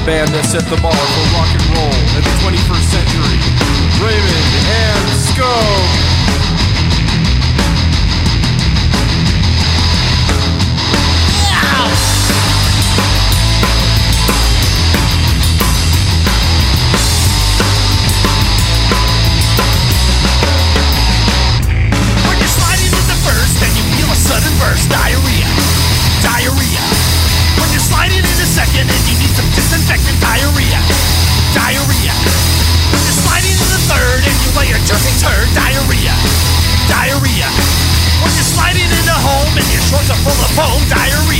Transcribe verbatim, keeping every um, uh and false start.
band that set the bar for rock and roll in the twenty-first century. Raymond and Scope. Sudden burst, diarrhea, diarrhea. When you're sliding in a second and you need some disinfectant, diarrhea, diarrhea. When you're sliding in the third and you lay a jerky turd, diarrhea, diarrhea. When you're sliding into home and your shorts are full of foam, diarrhea.